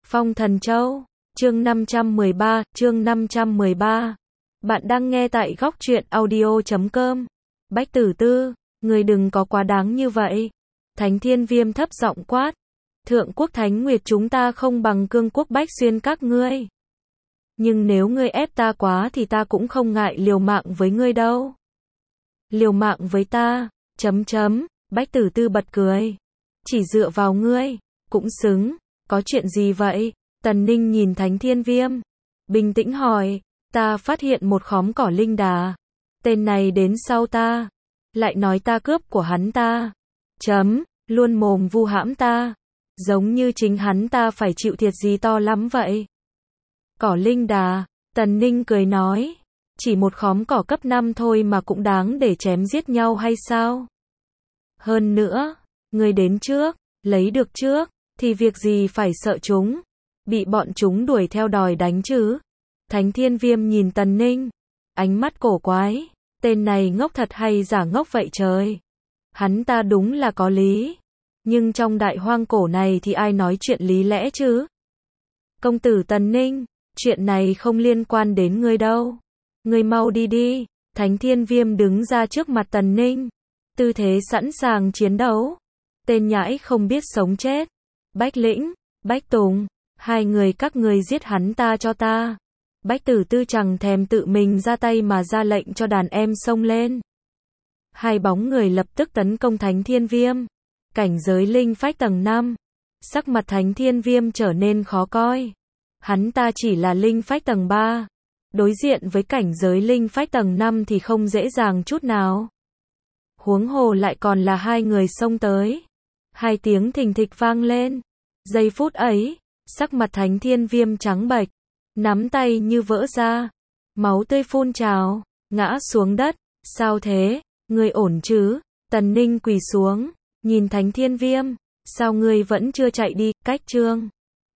Phong Thần Châu, chương 513. Bạn đang nghe tại góc truyện audio.com. Bách Tử Tư, người đừng có quá đáng như vậy. Thánh Thiên Viêm thấp giọng quát. Thượng quốc Thánh Nguyệt chúng ta không bằng Cương quốc Bách Xuyên các ngươi. Nhưng nếu ngươi ép ta quá thì ta cũng không ngại liều mạng với ngươi đâu. Liều mạng với ta, Bách Tử Tư bật cười. Chỉ dựa vào ngươi, cũng xứng, có chuyện gì vậy? Tần Ninh nhìn Thánh Thiên Viêm, bình tĩnh hỏi, ta phát hiện một khóm cỏ linh đà. Tên này đến sau ta, lại nói ta cướp của hắn ta. Luôn mồm vu hãm ta, giống như chính hắn ta phải chịu thiệt gì to lắm vậy. Cỏ linh đà, Tần Ninh cười nói, chỉ một khóm cỏ cấp 5 thôi mà cũng đáng để chém giết nhau hay sao? Hơn nữa, người đến trước, lấy được trước, thì việc gì phải sợ chúng, bị bọn chúng đuổi theo đòi đánh chứ. Thánh Thiên Viêm nhìn Tần Ninh, ánh mắt cổ quái, tên này ngốc thật hay giả ngốc vậy trời. Hắn ta đúng là có lý, nhưng trong đại hoang cổ này thì ai nói chuyện lý lẽ chứ? Công tử Tần Ninh, chuyện này không liên quan đến ngươi đâu. Ngươi mau đi đi. Thánh Thiên Viêm đứng ra trước mặt Tần Ninh, tư thế sẵn sàng chiến đấu. Tên nhãi không biết sống chết. Bách Lĩnh, Bách Tùng, hai người các ngươi giết hắn ta cho ta. Bách Tử Tư chẳng thèm tự mình ra tay mà ra lệnh cho đàn em xông lên. Hai bóng người lập tức tấn công Thánh Thiên Viêm. Cảnh giới linh phách tầng 5. Sắc mặt Thánh Thiên Viêm trở nên khó coi. Hắn ta chỉ là linh phách tầng 3. Đối diện với cảnh giới linh phách tầng 5 thì không dễ dàng chút nào. Huống hồ lại còn là hai người xông tới. Hai tiếng thình thịch vang lên. Giây phút ấy, sắc mặt Thánh Thiên Viêm trắng bệch, nắm tay như vỡ ra, máu tươi phun trào, ngã xuống đất. Sao thế, ngươi ổn chứ? Tần Ninh quỳ xuống, nhìn Thánh Thiên Viêm, sao ngươi vẫn chưa chạy đi? Cách chương